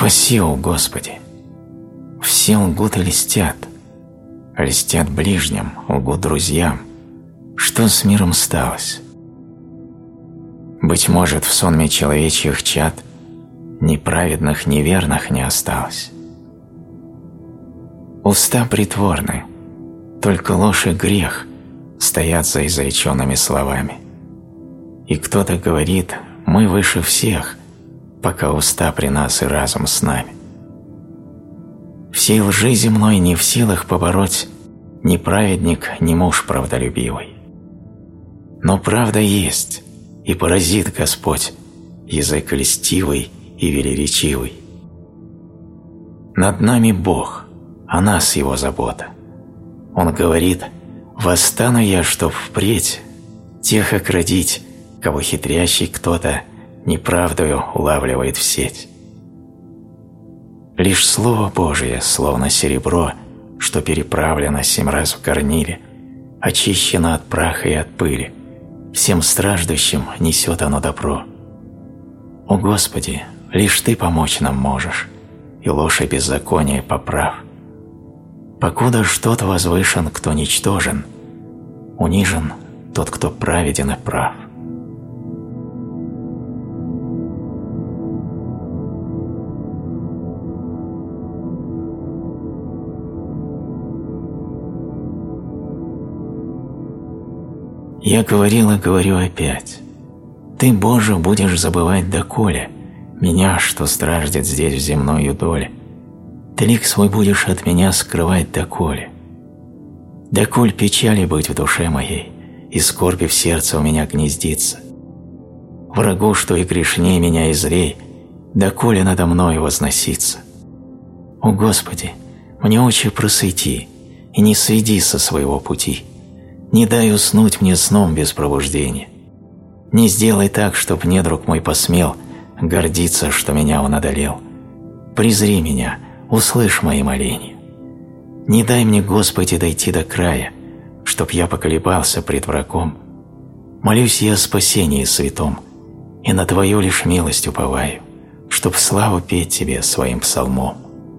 Спаси, о Господи! Все лгут и льстят. Льстят ближним, лгут друзьям. Что с миром сталось? Быть может, в сонме человечьих чад ни праведных, ни верных не осталось. Уста притворны, только ложь и грех стоят за изреченными словами. И кто-то говорит: мы выше всех, пока уста при нас и разум с нами. Всей лжи земной не в силах побороть ни праведник, ни муж правдолюбивый. Но правда есть, и поразит Господь язык льстивый и велеречивый. Над нами Бог, о нас Его забота. Он говорит: восстану я, чтоб впредь тех оградить, кого хитрящий кто-то неправдою улавливает в сеть. Лишь Слово Божие, словно серебро, что переправлено 7 раз в горниле, очищено от праха и от пыли, всем страждущим несет оно добро. О Господи, лишь Ты помочь нам можешь, и ложь и беззаконие поправ. Покуда ж тот возвышен, кто ничтожен, унижен тот, кто праведен и прав. Я говорил и говорю опять: Ты, Боже, будешь забывать доколе меня, что страждет здесь в земною доле? Ты лик свой будешь от меня скрывать доколе? Доколь печали быть в душе моей, и скорби в сердце у меня гнездится? Врагу, что и грешней меня и злей, доколе надо мною возноситься? О Господи, мне очи просвети, и не сведи со своего пути. Не дай уснуть мне сном без пробуждения. Не сделай так, чтоб недруг мой посмел гордиться, что меня он одолел. Презри меня, услышь мои моления. Не дай мне, Господи, дойти до края, чтоб я поколебался пред врагом. Молюсь я о спасении святом, и на Твою лишь милость уповаю, чтоб славу петь Тебе своим псалмом.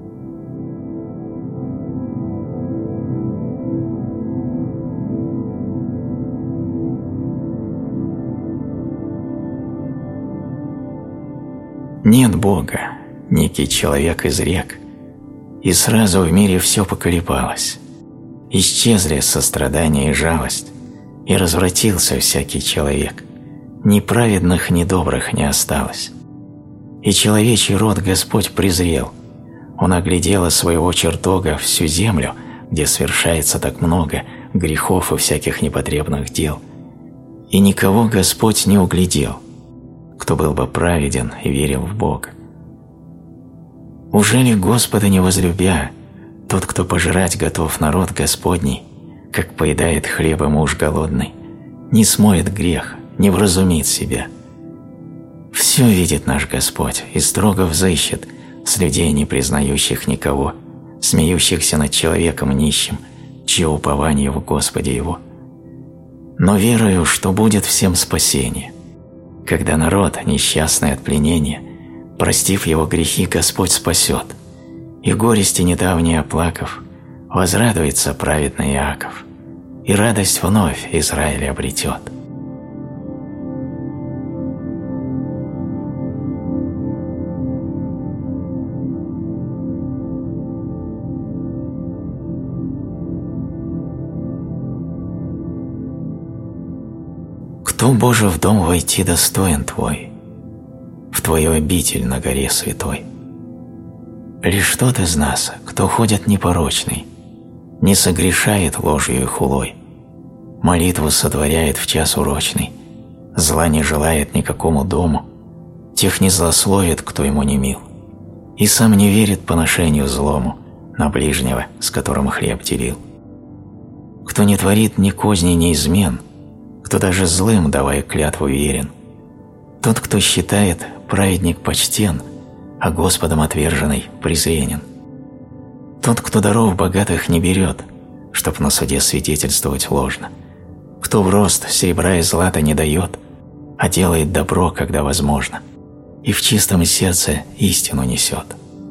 Нет Бога, некий человек изрек, и сразу в мире все поколебалось. Исчезли сострадание и жалость, и развратился всякий человек. Ни праведных, ни добрых не осталось. И человечий род Господь презрел. Он оглядел из своего чертога всю землю, где совершается так много грехов и всяких непотребных дел. И никого Господь не углядел, кто был бы праведен и верил в Бога. Ужели Господа не возлюбя, тот, кто пожирать готов народ Господний, как поедает хлеба муж голодный, не смоет грех, не вразумит себя? Все видит наш Господь и строго взыщет с людей, не признающих никого, смеющихся над человеком нищим, чье упование в Господе его. Но верую, что будет всем спасение, когда народ, несчастный от пленения, простив его грехи, Господь спасет, и горести недавние оплакав, возрадуется праведный Иаков, и радость вновь Израиль обретет. Кто, Боже, в дом войти достоин Твой, в Твою обитель на горе святой? Лишь тот из нас, кто ходит непорочный, не согрешает ложью и хулой, молитву сотворяет в час урочный, зла не желает никакому дому, тех не злословит, кто ему не мил, и сам не верит поношению злому на ближнего, с которым хлеб делил. Кто не творит ни козней, ни измен, кто даже злым, давая клятву, верен, тот, кто считает, праведник почтен, а Господом отверженный презренен. Тот, кто даров богатых не берет, чтоб на суде свидетельствовать ложно, кто в рост серебра и злата не дает, а делает добро, когда возможно, и в чистом сердце истину несет.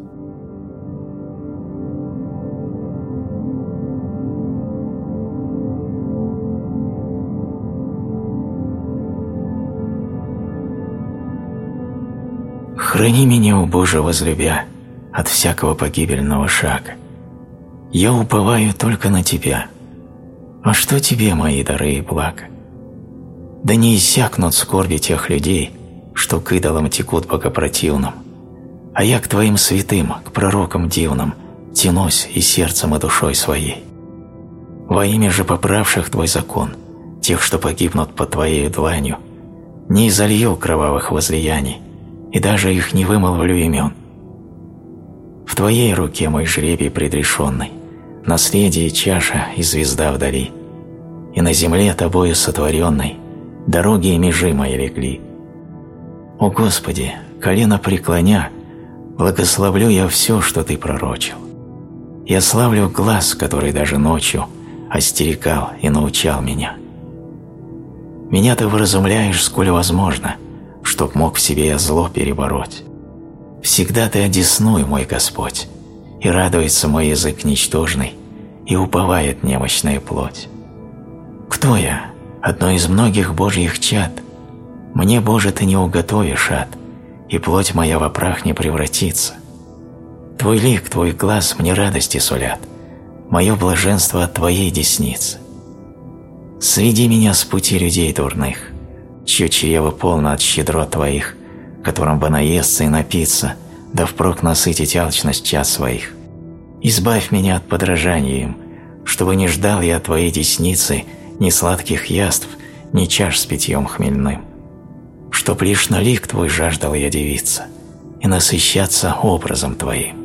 Храни меня, о Боже, возлюбя, от всякого погибельного шага. Я уповаю только на Тебя. А что Тебе мои дары и блага? Да не иссякнут скорби тех людей, что к идолам текут богопротивным, а я к Твоим святым, к пророкам дивным, тянусь и сердцем, и душой своей. Во имя же поправших Твой закон, тех, что погибнут под Твоею дланью, не изолью кровавых возлияний, и даже их не вымолвлю имен. В Твоей руке мой жребий предрешенный, наследие чаша и звезда вдали, и на земле Тобою сотворенной дороги и межи мои легли. О Господи, колено преклоня, благословлю я все, что Ты пророчил. Я славлю глаз, который даже ночью остерегал и научал меня. Меня Ты вразумляешь, сколь возможно, чтоб мог в себе я зло перебороть. Всегда Ты одеснуй, мой Господь, и радуется мой язык ничтожный, и уповает немощная плоть. Кто я? Одно из многих Божьих чад. Мне, Боже, Ты не уготовишь ад, и плоть моя во прах не превратится. Твой лик, Твой глаз мне радости сулят, мое блаженство от Твоей десницы. Сведи меня с пути людей дурных, чье чрево полно от щедрот Твоих, которым бы наесться и напиться, да впрок насытить алчность чад своих. Избавь меня от подражания им, чтобы не ждал я Твоей десницы ни сладких яств, ни чаш с питьем хмельным. Чтоб лишь на лик Твой жаждал я дивиться и насыщаться образом Твоим.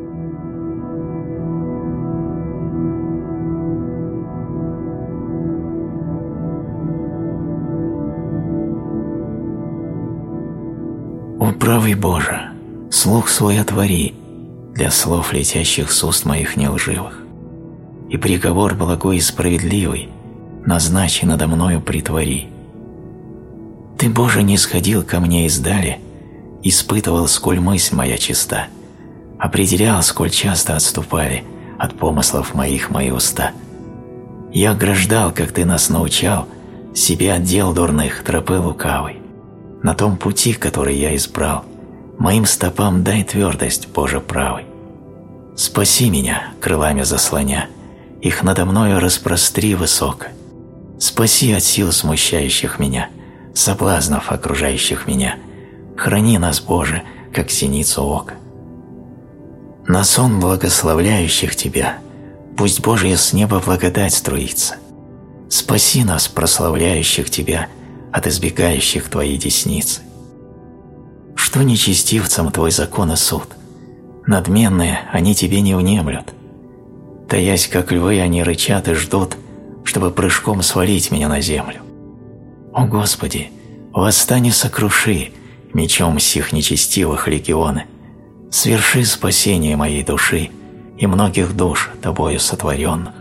О правый Боже, слух свой отвори для слов, летящих с уст моих нелживых, и приговор благой и справедливый назначи надо мною притвори. Ты, Боже, не сходил ко мне издали, испытывал, сколь мысль моя чиста, определял, сколь часто отступали от помыслов моих мои уста. Я ограждал, как Ты нас научал, себе от дел дурных тропы лукавой. На том пути, который я избрал, моим стопам дай твердость, Боже правый. Спаси меня, крылами заслоня, их надо мною распростри высоко. Спаси от сил смущающих меня, соблазнов окружающих меня. Храни нас, Боже, как зеницу ока. На сон благословляющих Тебя пусть Божья с неба благодать струится. Спаси нас, прославляющих Тебя, от избегающих Твоей десницы. Что нечестивцам Твой закон и суд? Надменные они Тебе не внемлют. Таясь, как львы, они рычат и ждут, чтобы прыжком свалить меня на землю. О Господи, восстань и сокруши мечом сих нечестивых легионы, сверши спасение моей души и многих душ Тобою сотворенных.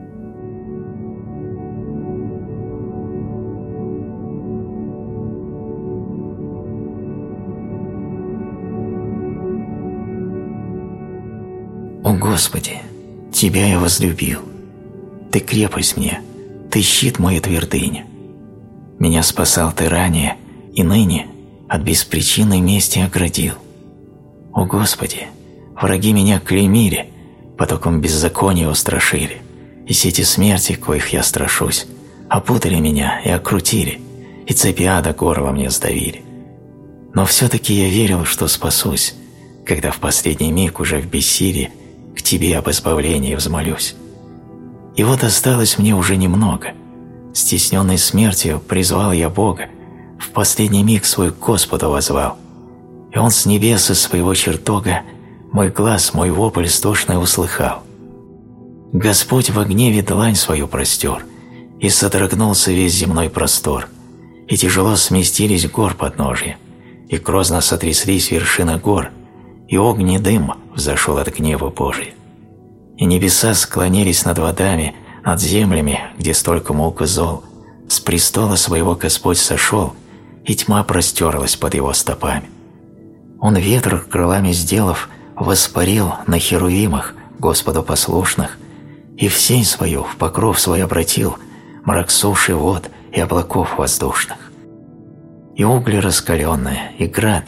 О Господи, Тебя я возлюбил. Ты крепость мне, Ты щит мой и твердыня. Меня спасал Ты ранее, и ныне от беспричинной мести оградил. О Господи, враги меня клеймили, потоком беззакония устрашили, и сети смерти, коих я страшусь, опутали меня и окрутили, и цепи ада горло мне сдавили. Но все-таки я верил, что спасусь, когда в последний миг уже в бессилии к Тебе об избавлении взмолюсь. И вот осталось мне уже немного. Стесненный смертью призвал я Бога, в последний миг свой к Господу воззвал, и Он с небес из своего чертога мой глаз, мой вопль стошный услыхал. Господь во гневе длань свою простер, и содрогнулся весь земной простор, и тяжело сместились гор подножья, и грозно сотряслись вершины гор, и огненный дым взошел от гнева Божия. И небеса склонились над водами, над землями, где столько мук и зол. С престола своего Господь сошел, и тьма простерлась под Его стопами. Он ветер крылами сделав, воспарил на херувимах, Господу послушных, и в сень свою, в покров свой обратил мрак суши, вод и облаков воздушных. И угли раскаленные, и град,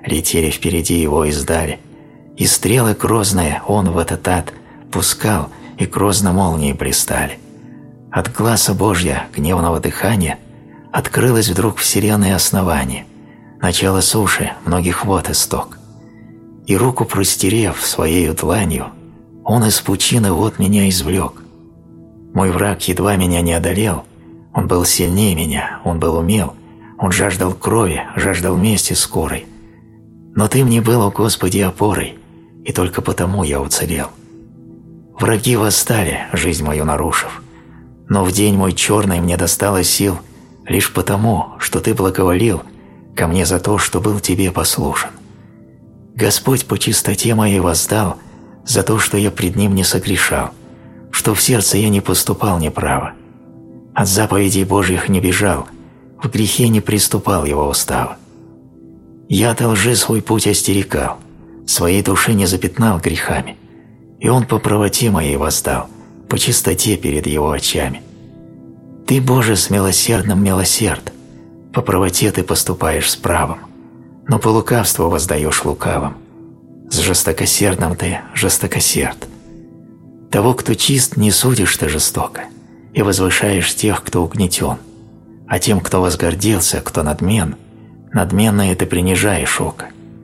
летели впереди его издали, и стрелы грозные он в этот ад пускал, и грозно молнии блистали. От глаза Божья гневного дыхания открылось вдруг вселенной основание, начало суши, многих вод исток. И руку простерев своею дланью, он из пучины вод меня извлек. Мой враг едва меня не одолел, он был сильнее меня, он был умел, он жаждал крови, жаждал мести скорой. Но ты мне был, о Господи, опорой, и только потому я уцелел. Враги восстали, жизнь мою нарушив, но в день мой черный мне досталось сил лишь потому, что ты благоволил ко мне за то, что был тебе послушен. Господь по чистоте моей воздал за то, что я пред Ним не согрешал, что в сердце я не поступал неправо, от заповедей Божьих не бежал, в грехе не приступал Его устава. Я от лжи свой путь остерегал, своей души не запятнал грехами, и Он по правоте моей воздал, по чистоте перед Его очами. Ты, Боже, с милосердным милосерд, по правоте ты поступаешь с правом, но по лукавству воздаешь лукавым. С жестокосердным ты жестокосерд. Того, кто чист, не судишь ты жестоко, и возвышаешь тех, кто угнетен, а тем, кто возгордился, кто надмен, надменное ты принижаешь око.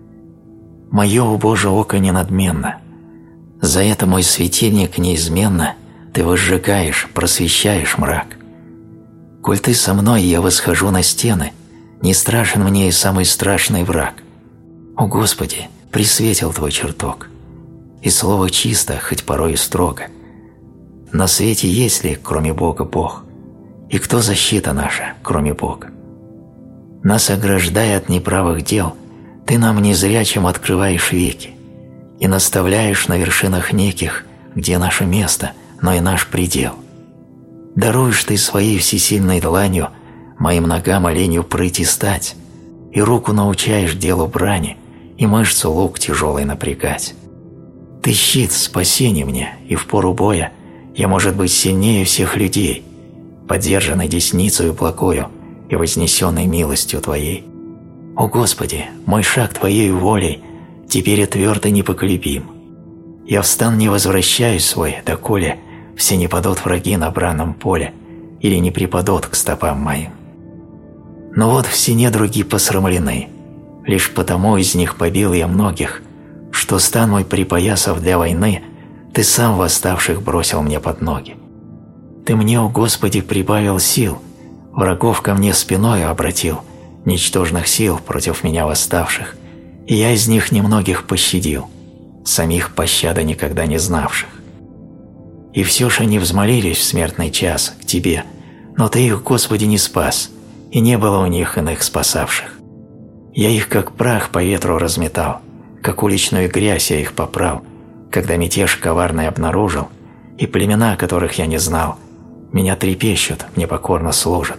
Мое, о Боже, око не надменно. За это мой светильник неизменно ты возжигаешь, просвещаешь мрак. Коль ты со мной, я восхожу на стены, не страшен мне и самый страшный враг. О Господи, присветил Твой чертог, и слово чисто, хоть порой и строго. На свете есть ли, кроме Бога, Бог? И кто защита наша, кроме Бога? Нас ограждая от неправых дел, Ты нам незрячим открываешь веки и наставляешь на вершинах неких, где наше место, но и наш предел. Даруешь Ты своей всесильной дланью моим ногам оленью прыть и стать, и руку научаешь делу брани, и мышцу лук тяжелый напрягать. Ты щит, спасение мне, и в пору боя я, может быть, сильнее всех людей, поддержанный десницею благою и вознесенной милостью Твоей. О Господи, мой шаг Твоею волей теперь и твердо непоколебим. Я в стан не возвращаюсь свой, доколе все не падут враги на бранном поле или не припадут к стопам моим. Но вот все недруги посрамлены, лишь потому из них побил я многих, что стан мой припоясав для войны, Ты сам восставших бросил мне под ноги. Ты мне, о Господи, прибавил сил, врагов ко мне спиною обратил, ничтожных сил против меня восставших, и я из них немногих пощадил, самих пощады никогда не знавших. И все ж они взмолились в смертный час к Тебе, но Ты их, Господи, не спас, и не было у них иных спасавших. Я их как прах по ветру разметал, как уличную грязь я их попрал, когда мятеж коварный обнаружил, и племена, которых я не знал, меня трепещут, мне покорно служат.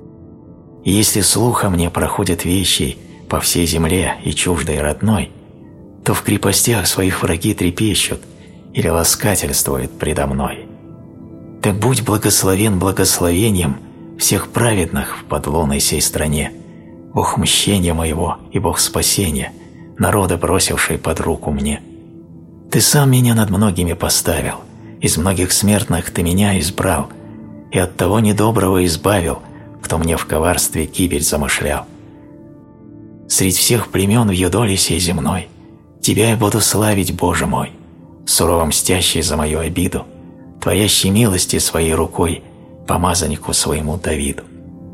И если слух о мне проходит вещи по всей земле и чуждой родной, то в крепостях своих враги трепещут или ласкательствуют предо мной. Так будь благословен благословением всех праведных в подлунной сей стране, Бог мщения моего и Бог спасения, народа, бросивший под руку мне. Ты сам меня над многими поставил, из многих смертных Ты меня избрал, и от того недоброго избавил, кто мне в коварстве гибель замышлял. Средь всех племен в юдоле сей земной Тебя я буду славить, Боже мой, сурово мстящий за мою обиду, творящий милости своей рукой помазаннику своему Давиду.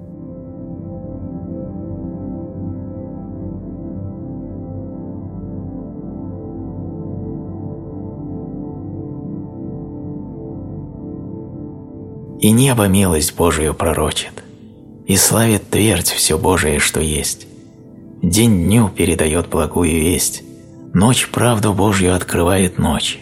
И небо милость Божию пророчит, и славит твердь все Божие, что есть. День дню передает благую весть, ночь правду Божью открывает ночи.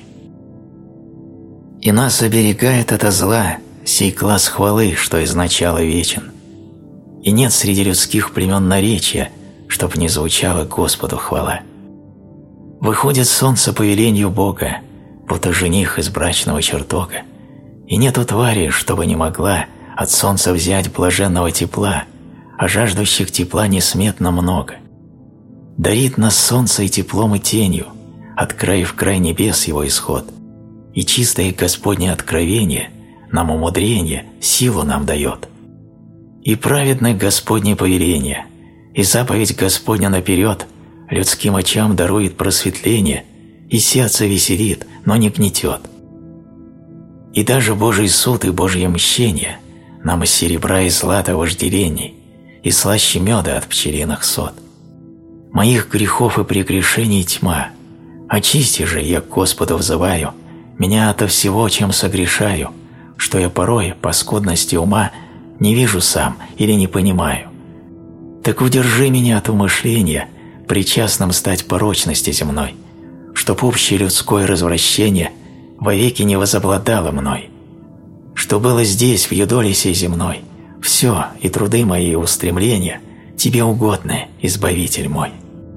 И нас оберегает ото зла сей класс хвалы, что изначало вечен. И нет среди людских племен наречия, чтоб не звучала Господу хвала. Выходит солнце по велению Бога, будто жених из брачного чертога, и нету твари, чтобы не могла от солнца взять блаженного тепла, а жаждущих тепла несметно много. Дарит нас солнце и теплом и тенью, от края в край небес его исход. И чистое Господне откровение нам умудрение, силу нам дает. И праведное Господне повеление, и заповедь Господня наперед людским очам дарует просветление, и сердце веселит, но не гнетет. И даже Божий суд и Божье мщение нам из серебра и злата вожделений, и слаще меда от пчелиных сот. Моих грехов и прегрешений тьма, очисти же, я к Господу взываю, меня ото всего, чем согрешаю, что я порой, по скудности ума, не вижу сам или не понимаю. Так удержи меня от умышления, причастным стать порочности земной, чтоб общее людское развращение вовеки не возобладало мной. Что было здесь, в юдоле сей земной, все, и труды мои, и устремления, тебе угодны, Избавитель мой.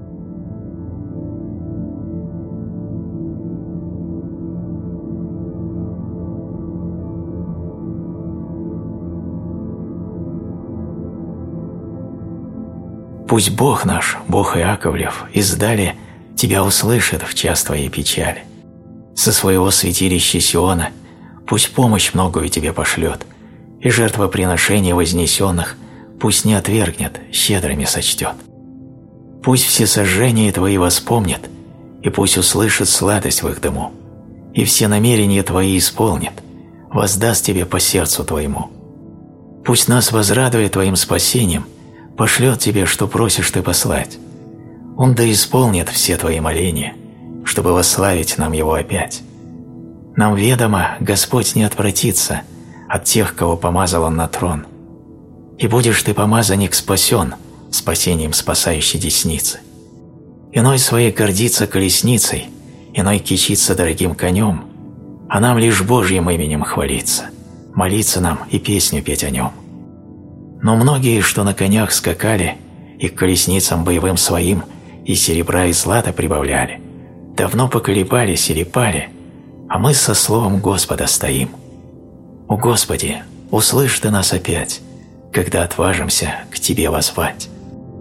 Пусть Бог наш, Бог Иаковлев, издали тебя услышит в час твоей печали. Со своего святилища Сиона пусть помощь многою тебе пошлет, и жертвоприношения вознесенных пусть не отвергнет, щедрыми сочтет. Пусть все сожжения твои воспомнят, и пусть услышит сладость в их дыму, и все намерения твои исполнит, воздаст тебе по сердцу твоему. Пусть нас возрадует твоим спасением, пошлет тебе, что просишь ты послать. Он да исполнит все твои моления, чтобы восславить нам его опять. Нам ведомо, Господь не отвратится от тех, кого помазал он на трон. И будешь ты, помазанник, спасен спасением спасающей десницы. Иной своей гордится колесницей, иной кичится дорогим конем, а нам лишь Божьим именем хвалиться, молиться нам и песню петь о нем. Но многие, что на конях скакали и к колесницам боевым своим и серебра и злата прибавляли, давно поколебались или пали, а мы со словом Господа стоим. О Господи, услышь ты нас опять, когда отважимся к Тебе воззвать.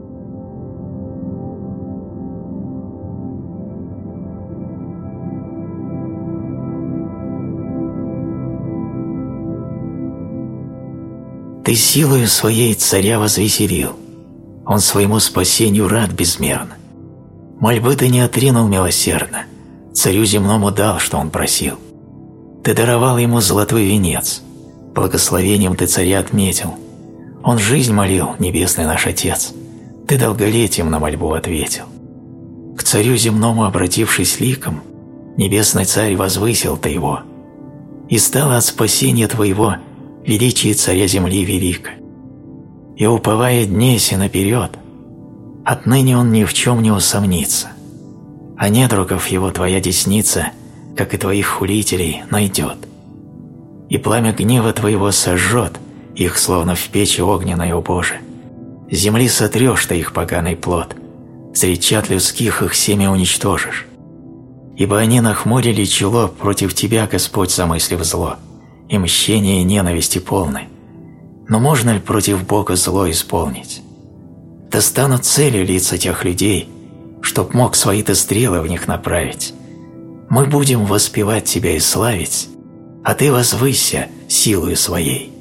Ты силою своей царя возвеселил, он своему спасению рад безмерно. Мольбы ты не отринул милосердно, царю земному дал, что он просил. Ты даровал ему золотой венец, благословением ты царя отметил. Он жизнь молил, небесный наш Отец, ты долголетием на мольбу ответил. К царю земному обратившись ликом, небесный царь возвысил ты его, и стало от спасения твоего величие царя земли велико. И уповая дней се наперед, отныне он ни в чем не усомнится, а недругов его твоя десница, как и твоих хулителей, найдет. И пламя гнева твоего сожжет их, словно в печи огненной, о Боже. Земли сотрешь ты их поганый плод, средь чад людских их семя уничтожишь. Ибо они нахмурили чело против тебя, Господь, замыслив зло, и мщение и ненависти полны. Но можно ли против Бога зло исполнить? Да станут целью лица тех людей, чтоб мог свои-то стрелы в них направить. Мы будем воспевать Тебя и славить, а Ты возвысься силою своей.